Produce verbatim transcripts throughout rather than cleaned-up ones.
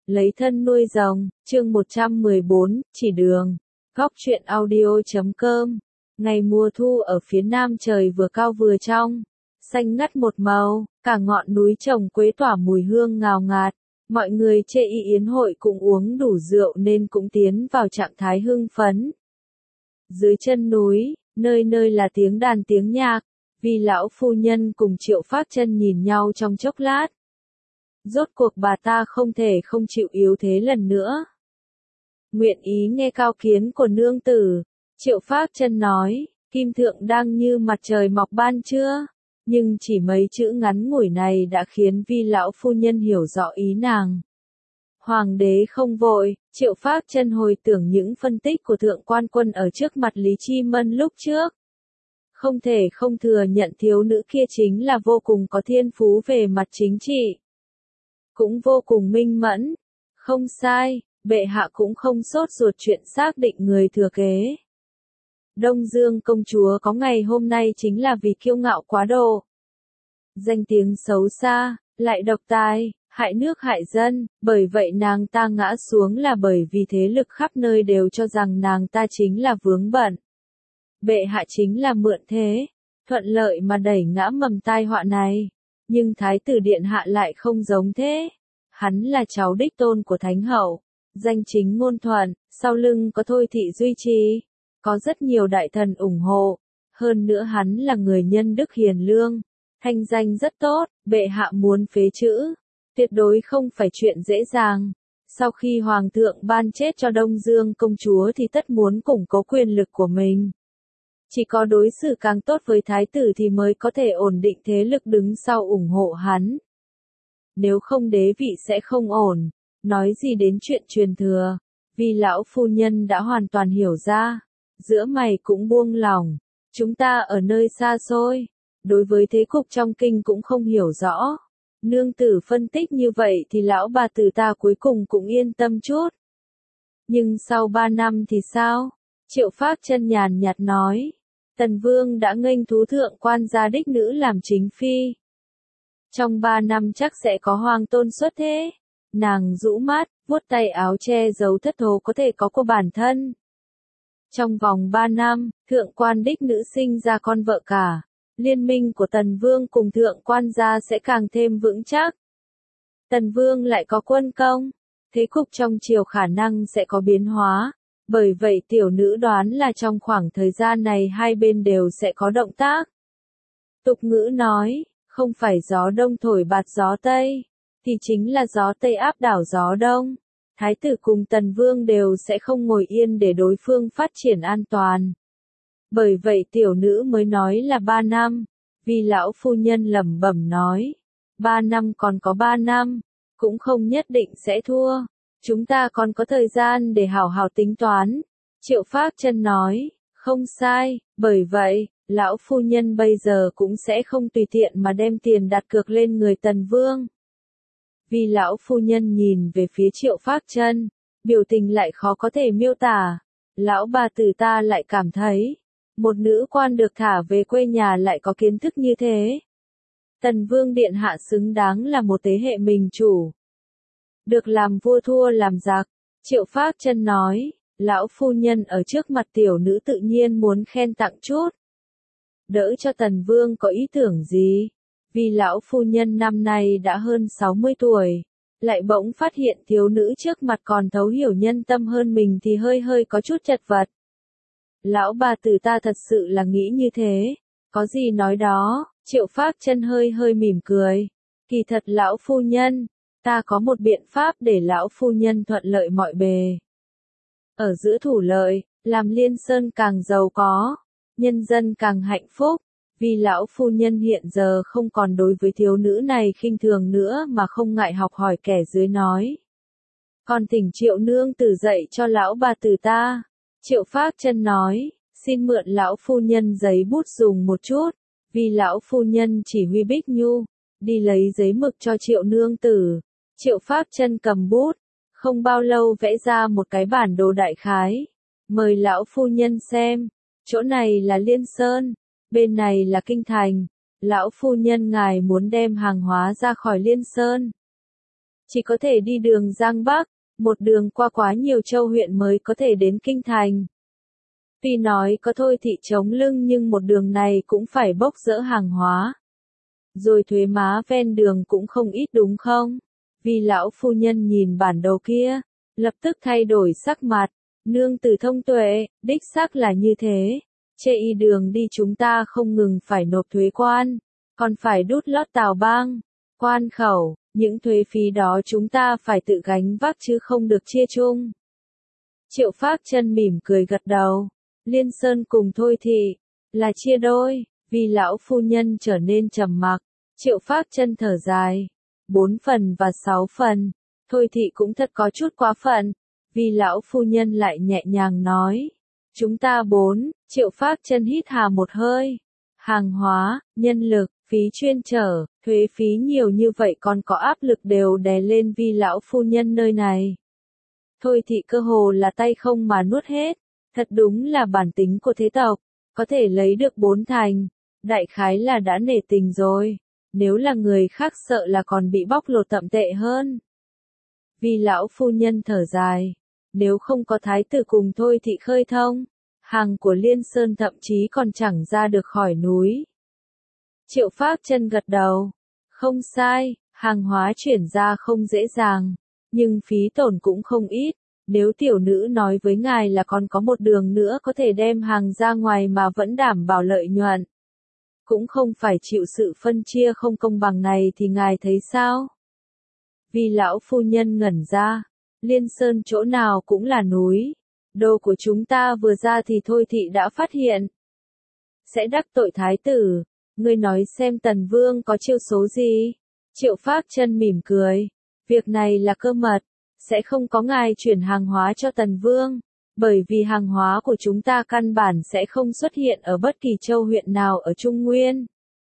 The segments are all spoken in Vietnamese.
Lấy thân nuôi rồng, chương một trăm mười bốn, chỉ đường. Góc truyện audio chấm com. Ngày mùa thu ở phía nam trời vừa cao vừa trong, xanh ngắt một màu, cả ngọn núi trồng quế tỏa mùi hương ngào ngạt. Mọi người chê y yến hội cũng uống đủ rượu nên cũng tiến vào trạng thái hưng phấn. Dưới chân núi, nơi nơi là tiếng đàn tiếng nhạc, vì lão phu nhân cùng Triệu Phác Chân nhìn nhau trong chốc lát. Rốt cuộc bà ta không thể không chịu yếu thế lần nữa. Nguyện ý nghe cao kiến của nương tử, Triệu Phác Chân nói, kim thượng đang như mặt trời mọc ban trưa, nhưng chỉ mấy chữ ngắn ngủi này đã khiến vi lão phu nhân hiểu rõ ý nàng. Hoàng đế không vội, Triệu Phác Chân hồi tưởng những phân tích của thượng quan quân ở trước mặt Lý Chi Mân lúc trước. Không thể không thừa nhận thiếu nữ kia chính là vô cùng có thiên phú về mặt chính trị. Cũng vô cùng minh mẫn. Không sai, bệ hạ cũng không sốt ruột chuyện xác định người thừa kế. Đông Dương công chúa có ngày hôm nay chính là vì kiêu ngạo quá độ. Danh tiếng xấu xa, lại độc tài, hại nước hại dân, bởi vậy nàng ta ngã xuống là bởi vì thế lực khắp nơi đều cho rằng nàng ta chính là vướng bận. Bệ hạ chính là mượn thế, thuận lợi mà đẩy ngã mầm tai họa này. Nhưng thái tử điện hạ lại không giống thế. Hắn là cháu đích tôn của thánh hậu, danh chính ngôn thuận, sau lưng có Thôi thị duy trì, có rất nhiều đại thần ủng hộ. Hơn nữa hắn là người nhân đức hiền lương, thanh danh rất tốt, bệ hạ muốn phế chữ, tuyệt đối không phải chuyện dễ dàng. Sau khi hoàng thượng ban chết cho Đông Dương công chúa thì tất muốn củng cố quyền lực của mình. Chỉ có đối xử càng tốt với thái tử thì mới có thể ổn định thế lực đứng sau ủng hộ hắn. Nếu không đế vị sẽ không ổn, nói gì đến chuyện truyền thừa, vì lão phu nhân đã hoàn toàn hiểu ra, giữa mày cũng buông lỏng, chúng ta ở nơi xa xôi, đối với thế cục trong kinh cũng không hiểu rõ. Nương tử phân tích như vậy thì lão bà tử ta cuối cùng cũng yên tâm chút. Nhưng sau ba năm thì sao? Triệu Phác Chân nhàn nhạt nói. Tần Vương đã nghênh thú thượng quan gia đích nữ làm chính phi. Trong ba năm chắc sẽ có hoàng tôn xuất thế. Nàng rũ mắt, vuốt tay áo che giấu thất thố có thể có của bản thân. Trong vòng ba năm, thượng quan đích nữ sinh ra con vợ cả. Liên minh của Tần Vương cùng thượng quan gia sẽ càng thêm vững chắc. Tần Vương lại có quân công. Thế cục trong triều khả năng sẽ có biến hóa. Bởi vậy tiểu nữ đoán là trong khoảng thời gian này hai bên đều sẽ có động tác. Tục ngữ nói, không phải gió đông thổi bạt gió tây, thì chính là gió tây áp đảo gió đông. Thái tử cùng Tần Vương đều sẽ không ngồi yên để đối phương phát triển an toàn. Bởi vậy tiểu nữ mới nói là ba năm, vì lão phu nhân lẩm bẩm nói, ba năm còn có ba năm, cũng không nhất định sẽ thua. Chúng ta còn có thời gian để hảo hảo tính toán. Triệu Phác Chân nói, không sai, bởi vậy, lão phu nhân bây giờ cũng sẽ không tùy tiện mà đem tiền đặt cược lên người Tần Vương. Vì lão phu nhân nhìn về phía Triệu Phác Chân, biểu tình lại khó có thể miêu tả. Lão bà tử ta lại cảm thấy, một nữ quan được thả về quê nhà lại có kiến thức như thế. Tần Vương điện hạ xứng đáng là một thế hệ mình chủ. Được làm vua thua làm giặc, Triệu Phác Chân nói, lão phu nhân ở trước mặt tiểu nữ tự nhiên muốn khen tặng chút. Đỡ cho Tần Vương có ý tưởng gì, vì lão phu nhân năm nay đã hơn sáu mươi tuổi, lại bỗng phát hiện thiếu nữ trước mặt còn thấu hiểu nhân tâm hơn mình thì hơi hơi có chút chật vật. Lão bà tử ta thật sự là nghĩ như thế, có gì nói đó, Triệu Phác Chân hơi hơi mỉm cười, kỳ thật lão phu nhân, ta có một biện pháp để lão phu nhân thuận lợi mọi bề. Ở giữa thủ lợi, làm Liên Sơn càng giàu có, nhân dân càng hạnh phúc, vì lão phu nhân hiện giờ không còn đối với thiếu nữ này khinh thường nữa mà không ngại học hỏi kẻ dưới nói. Còn thỉnh Triệu nương tử dạy cho lão bà tử ta. Triệu Phác Chân nói, xin mượn lão phu nhân giấy bút dùng một chút, vì lão phu nhân chỉ huy Bích Nhu, đi lấy giấy mực cho Triệu nương tử. Triệu Phác Chân cầm bút, không bao lâu vẽ ra một cái bản đồ đại khái. Mời lão phu nhân xem, chỗ này là Liên Sơn, bên này là Kinh Thành. Lão phu nhân ngài muốn đem hàng hóa ra khỏi Liên Sơn. chỉ có thể đi đường Giang Bắc, một đường qua quá nhiều châu huyện mới có thể đến kinh thành. Tuy nói có Thôi Thị chống lưng nhưng một đường này cũng phải bốc dỡ hàng hóa. Rồi thuế má ven đường cũng không ít đúng không? Vì lão phu nhân nhìn bản đồ kia, lập tức thay đổi sắc mặt, nương tử thông tuệ, đích xác là như thế. Chê y đường đi chúng ta không ngừng phải nộp thuế quan, còn phải đút lót tào bang, quan khẩu, những thuế phí đó chúng ta phải tự gánh vác chứ không được chia chung. Triệu Phác Chân mỉm cười gật đầu, Liên Sơn cùng Thôi Thị, là chia đôi, vì lão phu nhân trở nên trầm mặc, Triệu Phác Chân thở dài, bốn phần và sáu phần, Thôi Thị cũng thật có chút quá phận, vì lão phu nhân lại nhẹ nhàng nói, chúng ta bốn, Triệu Phác Chân hít hà một hơi, hàng hóa, nhân lực, phí chuyên chở, thuế phí nhiều như vậy còn có áp lực đều đè lên vì lão phu nhân nơi này. Thôi Thị cơ hồ là tay không mà nuốt hết, thật đúng là bản tính của thế tộc, có thể lấy được bốn thành, đại khái là đã nể tình rồi, nếu là người khác sợ là còn bị bóc lột tậm tệ hơn. Vì lão phu nhân thở dài, nếu không có thái tử cùng Thôi Thị khơi thông, hàng của Liên Sơn thậm chí còn chẳng ra được khỏi núi. Triệu Phác Chân gật đầu, không sai, hàng hóa chuyển ra không dễ dàng, nhưng phí tổn cũng không ít. Nếu tiểu nữ nói với ngài là còn có một đường nữa có thể đem hàng ra ngoài mà vẫn đảm bảo lợi nhuận, cũng không phải chịu sự phân chia không công bằng này thì ngài thấy sao? Vì lão phu nhân ngẩn ra, Liên Sơn chỗ nào cũng là núi, đồ của chúng ta vừa ra thì Thôi Thị đã phát hiện. Sẽ đắc tội thái tử, ngươi nói xem Tần Vương có chiêu số gì? Triệu Phác Chân mỉm cười, việc này là cơ mật, sẽ không có ngài chuyển hàng hóa cho Tần Vương, bởi vì hàng hóa của chúng ta căn bản sẽ không xuất hiện ở bất kỳ châu huyện nào ở Trung Nguyên.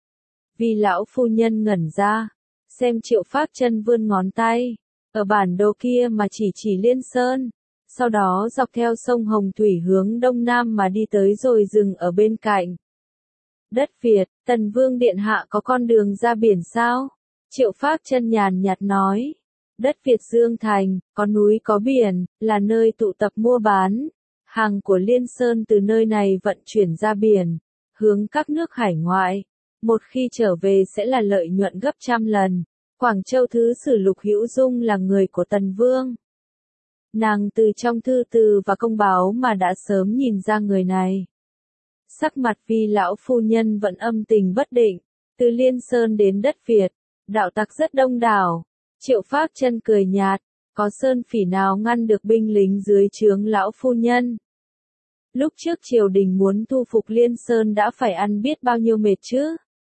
Vì lão phu nhân ngẩn ra, xem Triệu Phác Chân vươn ngón tay, ở bản đồ kia mà chỉ chỉ Liên Sơn, sau đó dọc theo sông Hồng Thủy hướng đông nam mà đi tới rồi dừng ở bên cạnh. Đất Việt, Tần Vương điện hạ có con đường ra biển sao? Triệu Phác Chân nhàn nhạt nói. Đất Việt Dương Thành, có núi có biển, là nơi tụ tập mua bán. Hàng của Liên Sơn từ nơi này vận chuyển ra biển, hướng các nước hải ngoại. Một khi trở về sẽ là lợi nhuận gấp trăm lần. Quảng Châu Thứ Sử Lục Hữu Dung là người của Tần Vương. Nàng từ trong thư từ và công báo mà đã sớm nhìn ra người này. Sắc mặt vì lão phu nhân vẫn âm tình bất định, từ Liên Sơn đến đất Việt, đạo tặc rất đông đảo. Triệu Phác Chân cười nhạt, có sơn phỉ nào ngăn được binh lính dưới trướng lão phu nhân. Lúc trước triều đình muốn thu phục Liên Sơn đã phải ăn biết bao nhiêu mệt chứ.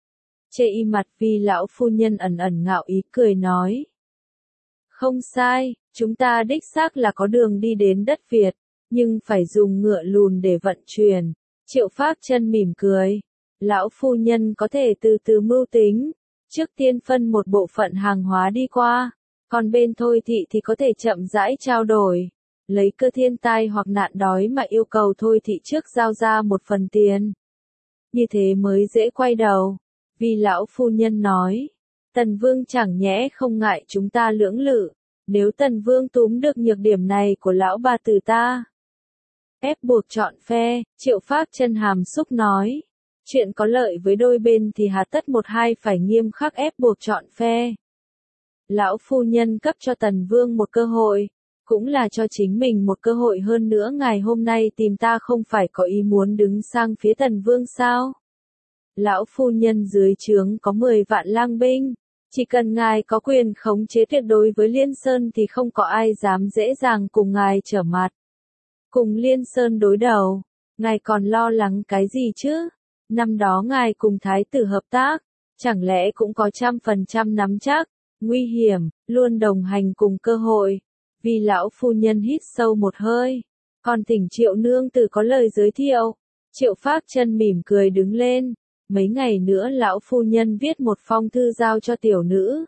Chê y mặt vì lão phu nhân ẩn ẩn ngạo ý cười nói. Không sai, chúng ta đích xác là có đường đi đến đất Việt, nhưng phải dùng ngựa lùn để vận chuyển. Triệu Phác Chân mỉm cười, lão phu nhân có thể từ từ mưu tính. Trước tiên phân một bộ phận hàng hóa đi qua, còn bên Thôi Thị thì có thể chậm rãi trao đổi, lấy cơ thiên tai hoặc nạn đói mà yêu cầu Thôi Thị trước giao ra một phần tiền. Như thế mới dễ quay đầu, vì lão phu nhân nói, Tần Vương chẳng nhẽ không ngại chúng ta lưỡng lự, nếu Tần Vương túm được nhược điểm này của lão bà tử ta. Ép buộc chọn phe, Triệu Phác Chân hàm xúc nói. Chuyện có lợi với đôi bên thì hà tất một hai phải nghiêm khắc ép buộc chọn phe. Lão phu nhân cấp cho Tần Vương một cơ hội, cũng là cho chính mình một cơ hội hơn nữa. Ngày hôm nay tìm ta không phải có ý muốn đứng sang phía Tần Vương sao? Lão phu nhân dưới trướng có mười vạn lang binh, chỉ cần ngài có quyền khống chế tuyệt đối với Liên Sơn thì không có ai dám dễ dàng cùng ngài trở mặt. Cùng Liên Sơn đối đầu, ngài còn lo lắng cái gì chứ? Năm đó ngài cùng thái tử hợp tác, chẳng lẽ cũng có trăm phần trăm nắm chắc, nguy hiểm, luôn đồng hành cùng cơ hội. Vì lão phu nhân hít sâu một hơi, còn thỉnh Triệu nương tử có lời giới thiệu. Triệu Phác Chân mỉm cười đứng lên, mấy ngày nữa lão phu nhân viết một phong thư giao cho tiểu nữ.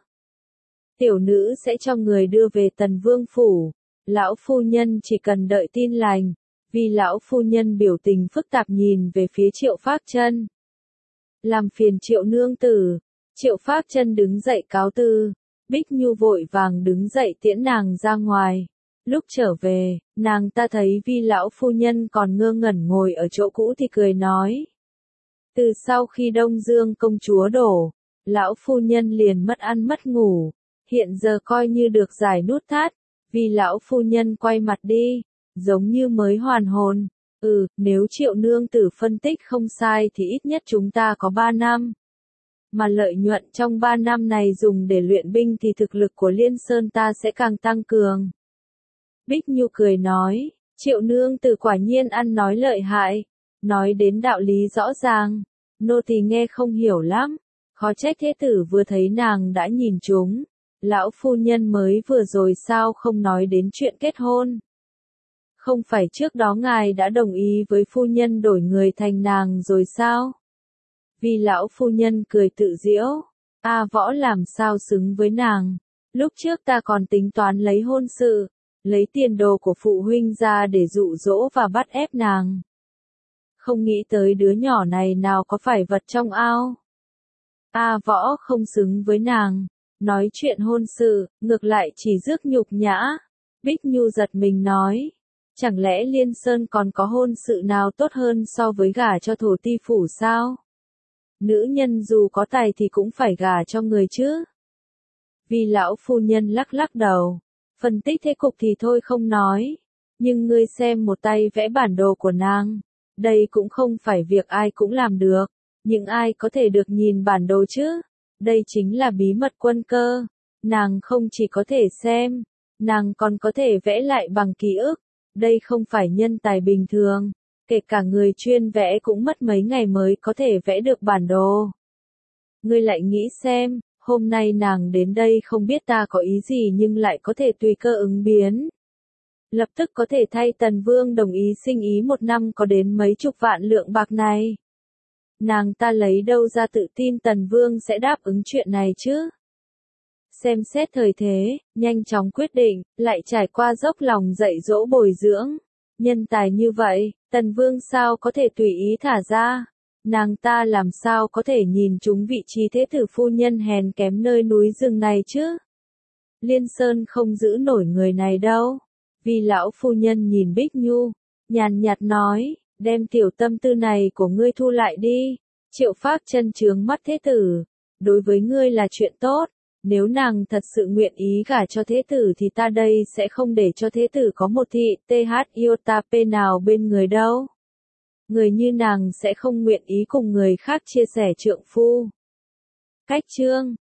Tiểu nữ sẽ cho người đưa về Tần Vương phủ, lão phu nhân chỉ cần đợi tin lành. Vì lão phu nhân biểu tình phức tạp nhìn về phía Triệu Phác Chân. Làm phiền Triệu nương tử, Triệu Phác Chân đứng dậy cáo từ, Bích Nhu vội vàng đứng dậy tiễn nàng ra ngoài. Lúc trở về, nàng ta thấy Vi lão phu nhân còn ngơ ngẩn ngồi ở chỗ cũ thì cười nói. Từ sau khi Đông Dương công chúa đổ, lão phu nhân liền mất ăn mất ngủ, hiện giờ coi như được giải nút thắt. Vi lão phu nhân quay mặt đi, giống như mới hoàn hồn. Ừ, nếu Triệu nương tử phân tích không sai thì ít nhất chúng ta có ba năm. Mà lợi nhuận trong ba năm này dùng để luyện binh thì thực lực của Liên Sơn ta sẽ càng tăng cường. Bích Nhu cười nói, Triệu nương tử quả nhiên ăn nói lợi hại, nói đến đạo lý rõ ràng, nô tỳ nghe không hiểu lắm, khó trách thế tử vừa thấy nàng đã nhìn chúng, lão phu nhân mới vừa rồi sao không nói đến chuyện kết hôn. Không phải trước đó ngài đã đồng ý với phu nhân đổi người thành nàng rồi sao? Vì lão phu nhân cười tự giễu, A Võ làm sao xứng với nàng, lúc trước ta còn tính toán lấy hôn sự, lấy tiền đồ của phụ huynh ra để dụ dỗ và bắt ép nàng. Không nghĩ tới đứa nhỏ này nào có phải vật trong ao. A Võ không xứng với nàng, nói chuyện hôn sự, ngược lại chỉ rước nhục nhã. Bích Nhu giật mình nói, chẳng lẽ Liên Sơn còn có hôn sự nào tốt hơn so với gả cho thổ ti phủ sao? Nữ nhân dù có tài thì cũng phải gả cho người chứ. Vì lão phu nhân lắc lắc đầu, phân tích thế cục thì thôi không nói, nhưng ngươi xem một tay vẽ bản đồ của nàng, đây cũng không phải việc ai cũng làm được, nhưng ai có thể được nhìn bản đồ chứ? Đây chính là bí mật quân cơ, nàng không chỉ có thể xem, nàng còn có thể vẽ lại bằng ký ức, đây không phải nhân tài bình thường. Kể cả người chuyên vẽ cũng mất mấy ngày mới có thể vẽ được bản đồ. Ngươi lại nghĩ xem, hôm nay nàng đến đây không biết ta có ý gì nhưng lại có thể tùy cơ ứng biến. Lập tức có thể thay Tần Vương đồng ý sinh ý một năm có đến mấy chục vạn lượng bạc này. Nàng ta lấy đâu ra tự tin Tần Vương sẽ đáp ứng chuyện này chứ? Xem xét thời thế, nhanh chóng quyết định, lại trải qua dốc lòng dạy dỗ bồi dưỡng. Nhân tài như vậy, Tần Vương sao có thể tùy ý thả ra? Nàng ta làm sao có thể nhìn trúng vị trí thế tử phu nhân hèn kém nơi núi rừng này chứ? Liên Sơn không giữ nổi người này đâu. Vì lão phu nhân nhìn Bích Nhu, nhàn nhạt nói, đem tiểu tâm tư này của ngươi thu lại đi. Triệu Phác chân trướng mắt thế tử, đối với ngươi là chuyện tốt. Nếu nàng thật sự nguyện ý gả cho thế tử thì ta đây sẽ không để cho thế tử có một thị th iota p nào bên người đâu. Người như nàng sẽ không nguyện ý cùng người khác chia sẻ trượng phu. Cách chương